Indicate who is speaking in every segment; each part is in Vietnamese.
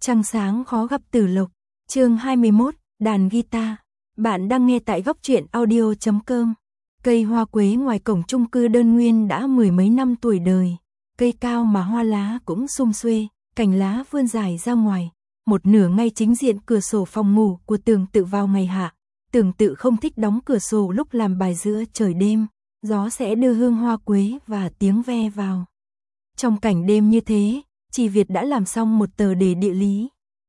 Speaker 1: Trăng sáng khó gặp Tử Lộc, chương 21, đàn guitar. Bạn đang nghe tại góc truyện audio.com. Cây hoa quế ngoài cổng chung cư đơn nguyên đã mười mấy năm tuổi đời. Cây cao mà hoa lá cũng sum xuê, cành lá vươn dài ra ngoài. Một nửa ngay chính diện cửa sổ phòng ngủ của Tường Tự vào ngày hạ. Tường Tự không thích đóng cửa sổ lúc làm bài giữa trời đêm. Gió sẽ đưa hương hoa quế và tiếng ve vào. Trong cảnh đêm như thế, Chỉ Việt đã làm xong một tờ đề địa lý.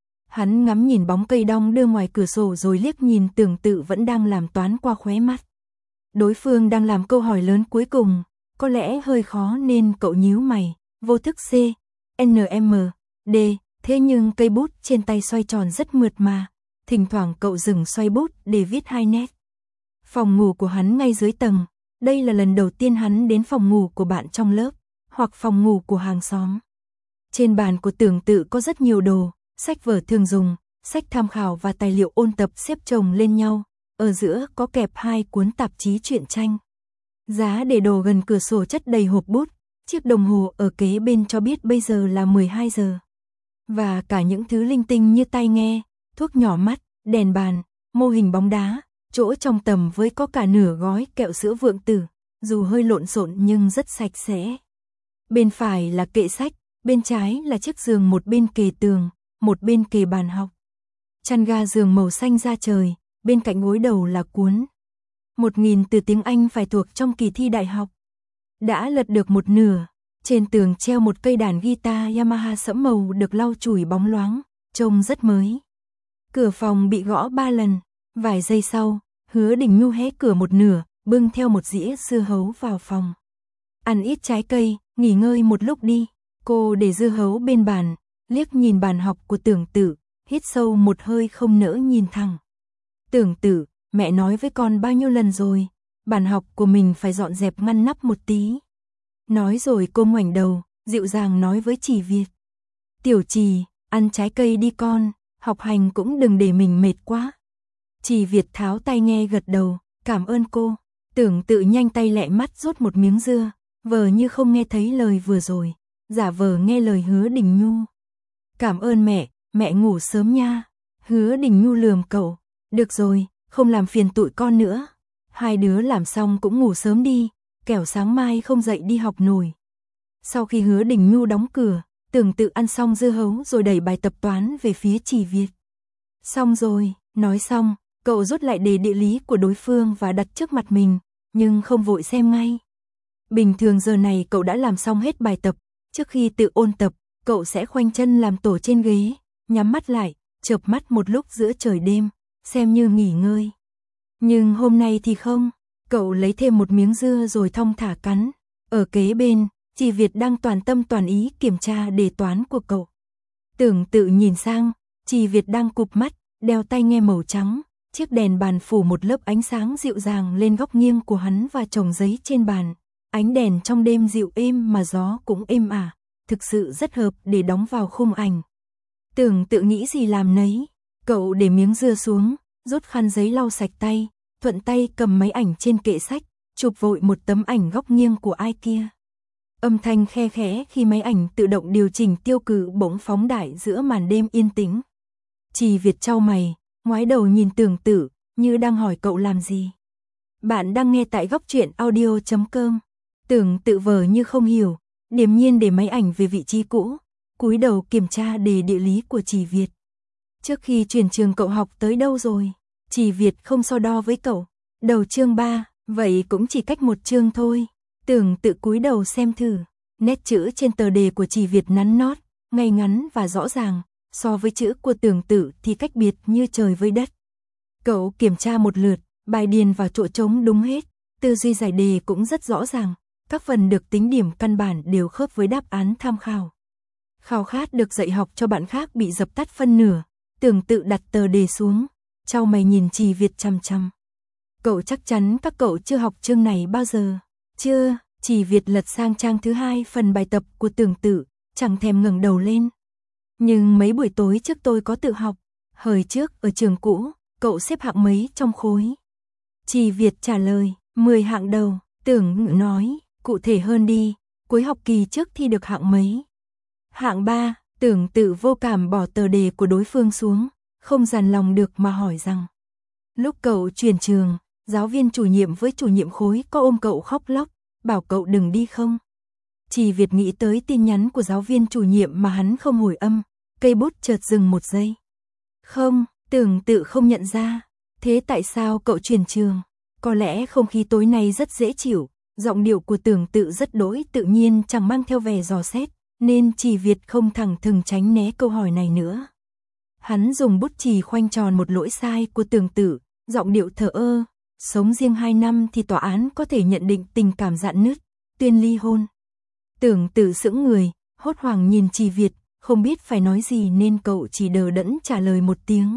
Speaker 1: Hắn ngắm nhìn bóng cây đong đưa ngoài cửa sổ rồi liếc nhìn Tường Tự vẫn đang làm toán qua khóe mắt. Đối phương đang làm câu hỏi lớn cuối cùng, có lẽ hơi khó nên cậu nhíu mày, vô thức C, N, M, D, thế nhưng cây bút trên tay xoay tròn rất mượt mà, thỉnh thoảng cậu dừng xoay bút để viết hai nét. Phòng ngủ của hắn ngay dưới tầng, đây là lần đầu tiên hắn đến phòng ngủ của bạn trong lớp, hoặc phòng ngủ của hàng xóm. Trên bàn của Tường Tự có rất nhiều đồ, sách vở thường dùng, sách tham khảo và tài liệu ôn tập xếp chồng lên nhau, ở giữa có kẹp hai cuốn tạp chí truyện tranh. Giá để đồ gần cửa sổ chất đầy hộp bút, chiếc đồng hồ ở kế bên cho biết bây giờ là 12 giờ. Và cả những thứ linh tinh như tai nghe, thuốc nhỏ mắt, đèn bàn, mô hình bóng đá, chỗ trong tầm với có cả nửa gói kẹo sữa Vượng Tử, dù hơi lộn xộn nhưng rất sạch sẽ. Bên phải là kệ sách, bên trái là chiếc giường một bên kề tường, một bên kề bàn học. Chăn ga giường màu xanh da trời, bên cạnh gối đầu là cuốn 1000 từ tiếng Anh phải thuộc trong kỳ thi đại học. Đã lật được một nửa, trên tường treo một cây đàn guitar Yamaha sẫm màu được lau chùi bóng loáng, trông rất mới. Cửa phòng bị gõ 3 lần, vài giây sau, Hứa Đình Nhu hé cửa một nửa, bưng theo một dĩa dưa hấu vào phòng. Ăn ít trái cây, nghỉ ngơi một lúc đi. Cô để dưa hấu bên bàn, liếc nhìn bàn học của Tường Tự, hít sâu một hơi không nỡ nhìn thẳng. Tường Tự, mẹ nói với con bao nhiêu lần rồi, bàn học của mình phải dọn dẹp ngăn nắp một tí. Nói rồi cô ngoảnh đầu, dịu dàng nói với Chỉ Việt. Tiểu Trì, ăn trái cây đi con, học hành cũng đừng để mình mệt quá. Chỉ Việt tháo tai nghe gật đầu, cảm ơn cô. Tường Tự nhanh tay lẹ mắt rút một miếng dưa, vờ như không nghe thấy lời vừa rồi, giả vờ nghe lời Hứa Đình Nhu. Cảm ơn mẹ ngủ sớm nha. Hứa Đình Nhu lườm cậu, được rồi, không làm phiền tụi con nữa. Hai đứa làm xong cũng ngủ sớm đi, kẻo sáng mai không dậy đi học nổi. Sau khi Hứa Đình Nhu đóng cửa, Tường Tự ăn xong dưa hấu rồi đẩy bài tập toán về phía Chỉ Việt. Xong rồi, nói xong, cậu rút lại đề địa lý của đối phương và đặt trước mặt mình, nhưng không vội xem ngay. Bình thường giờ này cậu đã làm xong hết bài tập, trước khi tự ôn tập, cậu sẽ khoanh chân làm tổ trên ghế, nhắm mắt lại, chợp mắt một lúc giữa trời đêm, xem như nghỉ ngơi. Nhưng hôm nay thì không, cậu lấy thêm một miếng dưa rồi thong thả cắn. Ở kế bên, Chỉ Việt đang toàn tâm toàn ý kiểm tra đề toán của cậu. Tường Tự nhìn sang, Chỉ Việt đang cụp mắt, đeo tai nghe màu trắng, chiếc đèn bàn phủ một lớp ánh sáng dịu dàng lên góc nghiêng của hắn và chồng giấy trên bàn. Ánh đèn trong đêm dịu êm mà gió cũng êm ả, thực sự rất hợp để đóng vào khung ảnh. Tường Tự nghĩ gì làm nấy, cậu để miếng dưa xuống, rút khăn giấy lau sạch tay, thuận tay cầm máy ảnh trên kệ sách, chụp vội một tấm ảnh góc nghiêng của ai kia. Âm thanh khe khẽ khi máy ảnh tự động điều chỉnh tiêu cự bỗng phóng đại giữa màn đêm yên tĩnh. Chỉ Việt chau mày, ngoái đầu nhìn Tường Tự, như đang hỏi cậu làm gì. Bạn đang nghe tại góc truyện audio.com. Tường Tự vờ như không hiểu, điềm nhiên để máy ảnh về vị trí cũ, cúi đầu kiểm tra đề địa lý của Chỉ Việt. Trước khi chuyển trường cậu học tới đâu rồi? Chỉ Việt không so đo với cậu. Đầu chương 3, vậy cũng chỉ cách một chương thôi. Tường Tự cúi đầu xem thử. Nét chữ trên tờ đề của Chỉ Việt nắn nót, ngay ngắn và rõ ràng, so với chữ của Tường Tự thì cách biệt như trời với đất. Cậu kiểm tra một lượt, bài điền vào chỗ trống đúng hết, tư duy giải đề cũng rất rõ ràng, các phần được tính điểm căn bản đều khớp với đáp án tham khảo. Khao khát được dạy học cho bạn khác bị dập tắt phân nửa, Tường Tự đặt tờ đề xuống, chau mày nhìn Chỉ Việt chằm chằm. Cậu chắc chắn các cậu chưa học chương này bao giờ? Chưa. Chỉ Việt lật sang trang thứ 2 phần bài tập của Tường Tự, chẳng thèm ngẩng đầu lên. Nhưng mấy buổi tối trước tôi có tự học, hồi trước ở trường cũ, cậu xếp hạng mấy trong khối? Chỉ Việt trả lời, 10 hạng đầu. Tưởng nói, cụ thể hơn đi, cuối học kỳ trước thi được hạng mấy? Hạng 3, Tưởng Tự vô cảm bỏ tờ đề của đối phương xuống, không dằn lòng được mà hỏi rằng. Lúc cậu chuyển trường, giáo viên chủ nhiệm với chủ nhiệm khối có ôm cậu khóc lóc, bảo cậu đừng đi không? Chỉ Việt nghĩ tới tin nhắn của giáo viên chủ nhiệm mà hắn không hồi âm, cây bút chợt dừng một giây. Không, Tưởng Tự không nhận ra. Thế tại sao cậu chuyển trường? Có lẽ không khí tối nay rất dễ chịu, giọng điệu của Tưởng Tự rất đỗi tự nhiên, chẳng mang theo vẻ dò xét, nên Chỉ Việt không thẳng thừng tránh né câu hỏi này nữa. Hắn dùng bút chì khoanh tròn một lỗi sai của Tưởng Tự, giọng điệu thờ ơ, sống riêng 2 năm thì tòa án có thể nhận định tình cảm rạn nứt, tuyên ly hôn. Tưởng Tự sững người, hốt hoảng nhìn Chỉ Việt, không biết phải nói gì nên cậu chỉ đờ đẫn trả lời một tiếng.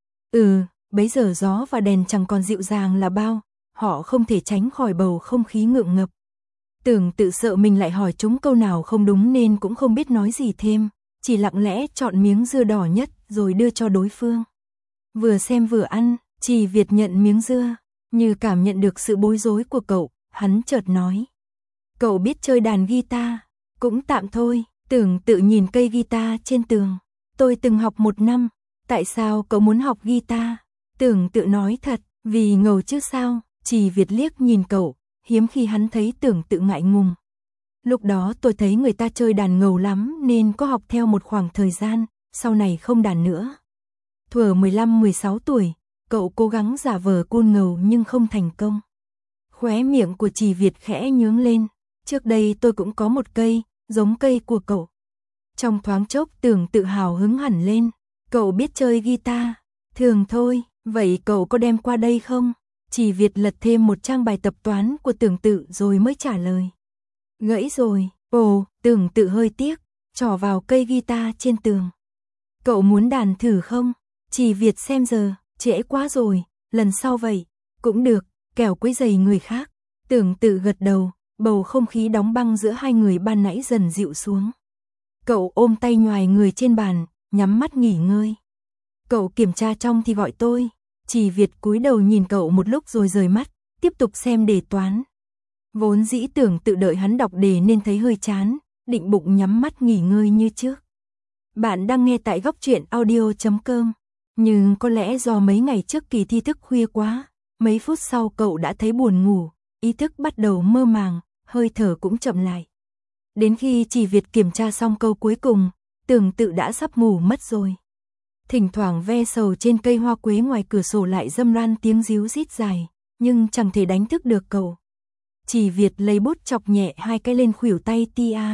Speaker 1: Bấy giờ gió và đèn chẳng còn dịu dàng là bao, họ không thể tránh khỏi bầu không khí ngượng ngập. Tưởng Tự sợ mình lại hỏi chúng câu nào không đúng nên cũng không biết nói gì thêm, chỉ lặng lẽ chọn miếng dưa đỏ nhất rồi đưa cho đối phương. Vừa xem vừa ăn, Chỉ Việt nhận miếng dưa, như cảm nhận được sự bối rối của cậu, hắn chợt nói. Cậu biết chơi đàn guitar, cũng tạm thôi. Tưởng Tự nhìn cây guitar trên tường. Tôi từng học 1 năm, tại sao cậu muốn học guitar? Tưởng Tự nói thật, vì ngầu chứ sao? Chỉ Việt liếc nhìn cậu, hiếm khi hắn thấy Tưởng Tự ngại ngùng. Lúc đó tôi thấy người ta chơi đàn ngầu lắm nên có học theo một khoảng thời gian, sau này không đàn nữa. Thuở 15-16 tuổi, cậu cố gắng giả vờ cool ngầu nhưng không thành công. Khóe miệng của Chỉ Việt khẽ nhướng lên, trước đây tôi cũng có một cây, giống cây của cậu. Trong thoáng chốc Tưởng Tự hào hứng hẳn lên, cậu biết chơi guitar, thường thôi, vậy cậu có đem qua đây không? Chỉ Việt lật thêm một trang bài tập toán của Tưởng Tự rồi mới trả lời. Gãy rồi, Tưởng Tự hơi tiếc, trỏ vào cây guitar trên tường. Cậu muốn đàn thử không? Chỉ Việt xem giờ, trễ quá rồi, lần sau vậy, cũng được, kẻo quấy rầy người khác. Tưởng Tự gật đầu, bầu không khí đóng băng giữa hai người ban nãy dần dịu xuống. Cậu ôm tay nhoài người trên bàn, nhắm mắt nghỉ ngơi. Cậu kiểm tra trong thì gọi tôi. Chỉ Việt cúi đầu nhìn cậu một lúc rồi rời mắt, tiếp tục xem đề toán. Vốn dĩ Tưởng Tự đợi hắn đọc đề nên thấy hơi chán, định bụng nhắm mắt nghỉ ngơi như trước. Bạn đang nghe tại góc truyện audio.com. Nhưng có lẽ do mấy ngày trước kỳ thi thức khuya quá, mấy phút sau cậu đã thấy buồn ngủ, ý thức bắt đầu mơ màng, hơi thở cũng chậm lại. Đến khi Chỉ Việt kiểm tra xong câu cuối cùng, Tưởng Tự đã sắp ngủ mất rồi. Thỉnh thoảng ve sầu trên cây hoa quế ngoài cửa sổ lại râm ran tiếng ríu rít dài, nhưng chẳng thể đánh thức được cậu. Chỉ Việt lấy bút chọc nhẹ 2 cái lên khuỷu tay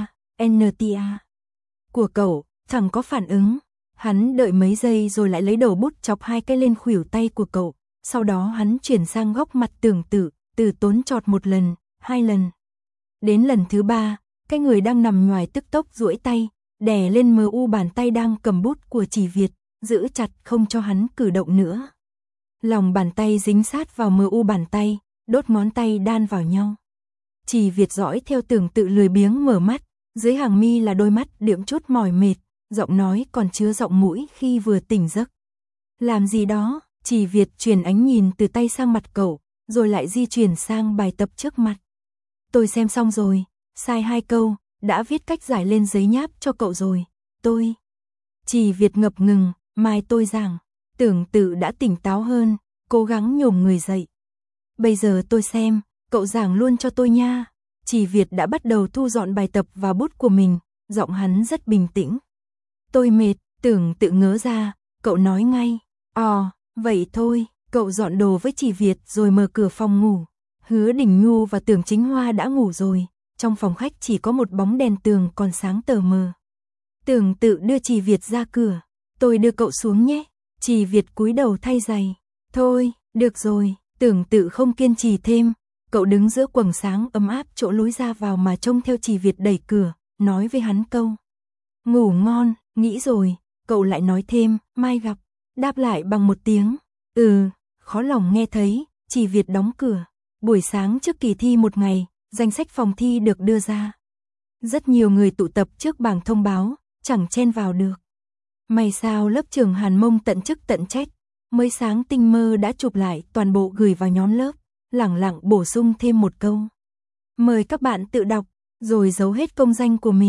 Speaker 1: NTA của cậu, chẳng có phản ứng. Hắn đợi mấy giây rồi lại lấy đầu bút chọc 2 cái lên khuỷu tay của cậu, sau đó hắn chuyển sang góc mặt Tưởng Tự, từ tốn chọt 1 lần, 2 lần. Đến lần thứ 3, cái người đang nằm nhoài tức tốc duỗi tay, đè lên MU bàn tay đang cầm bút của Chỉ Việt, giữ chặt không cho hắn cử động nữa. Lòng bàn tay dính sát vào MU bàn tay, đốt ngón tay đan vào nhau. Chỉ Việt dõi theo Tưởng Tự lười biếng mở mắt, dưới hàng mi là đôi mắt đượm chút mỏi mệt, giọng nói còn chứa giọng mũi khi vừa tỉnh giấc. Làm gì đó? Chỉ Việt chuyển ánh nhìn từ tay sang mặt cậu, rồi lại di chuyển sang bài tập trước mặt. Tôi xem xong rồi, sai 2 câu, đã viết cách giải lên giấy nháp cho cậu rồi. Chỉ Việt ngập ngừng, mai tôi giảng. Tưởng Tự đã tỉnh táo hơn, cố gắng nhổm người dậy. Bây giờ tôi xem, cậu giảng luôn cho tôi nha. Chỉ Việt đã bắt đầu thu dọn bài tập và bút của mình, giọng hắn rất bình tĩnh. Tôi mệt. Tưởng Tự ngớ ra, cậu nói ngay. Vậy thôi. Cậu dọn đồ với Chỉ Việt rồi mở cửa phòng ngủ. Hứa Đình Nhu và Tưởng Chính Hoa đã ngủ rồi, trong phòng khách chỉ có một bóng đèn tường còn sáng tờ mờ. Tưởng Tự đưa Chỉ Việt ra cửa. Tôi đưa cậu xuống nhé. Chỉ Việt cúi đầu thay giày. Thôi, được rồi. Tưởng Tự không kiên trì thêm. Cậu đứng giữa quầng sáng ấm áp chỗ lối ra vào mà trông theo Chỉ Việt đẩy cửa, nói với hắn câu. Ngủ ngon, nghĩ rồi. Cậu lại nói thêm, mai gặp. Đáp lại bằng một tiếng. Khó lòng nghe thấy. Chỉ Việt đóng cửa. Buổi sáng trước kỳ thi một ngày, danh sách phòng thi được đưa ra. Rất nhiều người tụ tập trước bảng thông báo, chẳng chen vào được. May sao lớp trưởng Hàn Mông tận chức tận trách, mới sáng tinh mơ đã chụp lại toàn bộ gửi vào nhóm lớp, lẳng lặng bổ sung thêm một câu. Mời các bạn tự đọc, rồi giấu hết công danh của mình.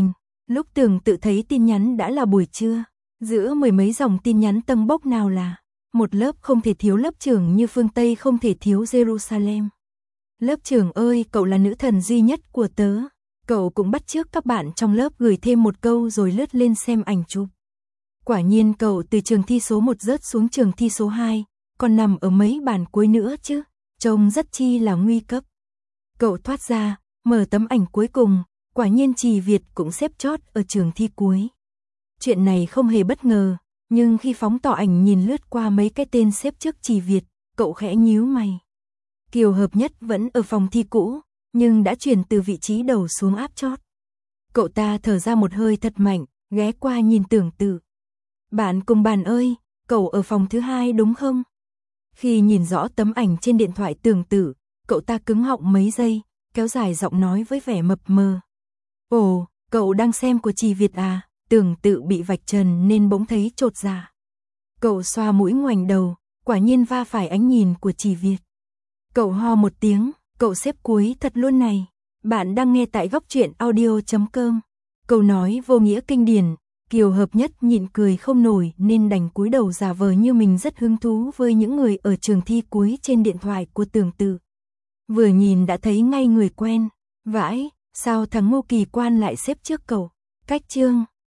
Speaker 1: Lúc Tưởng Tự thấy tin nhắn đã là buổi trưa, giữa mười mấy dòng tin nhắn tâng bốc nào là một lớp không thể thiếu lớp trưởng như phương Tây không thể thiếu Jerusalem. Lớp trưởng ơi, cậu là nữ thần duy nhất của tớ. Cậu cũng bắt chước các bạn trong lớp gửi thêm một câu rồi lướt lên xem ảnh chụp. Quả nhiên cậu từ trường thi số 1 rớt xuống trường thi số 2, còn nằm ở mấy bàn cuối nữa chứ, trông rất chi là nguy cấp. Cậu thoát ra, mở tấm ảnh cuối cùng, quả nhiên Trì Việt cũng xếp chót ở trường thi cuối. Chuyện này không hề bất ngờ, nhưng khi phóng tỏ ảnh nhìn lướt qua mấy cái tên xếp trước Trì Việt, cậu khẽ nhíu mày. Kiều Hợp Nhất vẫn ở phòng thi cũ, nhưng đã chuyển từ vị trí đầu xuống áp chót. Cậu ta thở ra một hơi thật mạnh, ghé qua nhìn Tưởng Tự. Bạn cùng bàn ơi, cậu ở phòng thứ 2 đúng không? Khi nhìn rõ tấm ảnh trên điện thoại Tưởng Tự, cậu ta cứng họng mấy giây, kéo dài giọng nói với vẻ mập mờ. Ồ, cậu đang xem của Trì Việt à? Tưởng Tự bị vạch trần nên bỗng thấy chột dạ. Cậu xoa mũi ngoảnh đầu, quả nhiên va phải ánh nhìn của Trì Việt. Cậu ho một tiếng, cậu xếp cuối thật luôn này. Bạn đang nghe tại góc truyện audio.com. Câu nói vô nghĩa kinh điển, Kiều Hợp Nhất nhịn cười không nổi nên đành cúi đầu giả vờ như mình rất hứng thú với những người ở trường thi cuối trên điện thoại của Tưởng Tự. Vừa nhìn đã thấy ngay người quen. Vãi, sao thằng Ngô Kỳ Quan lại xếp trước cậu? Cách chương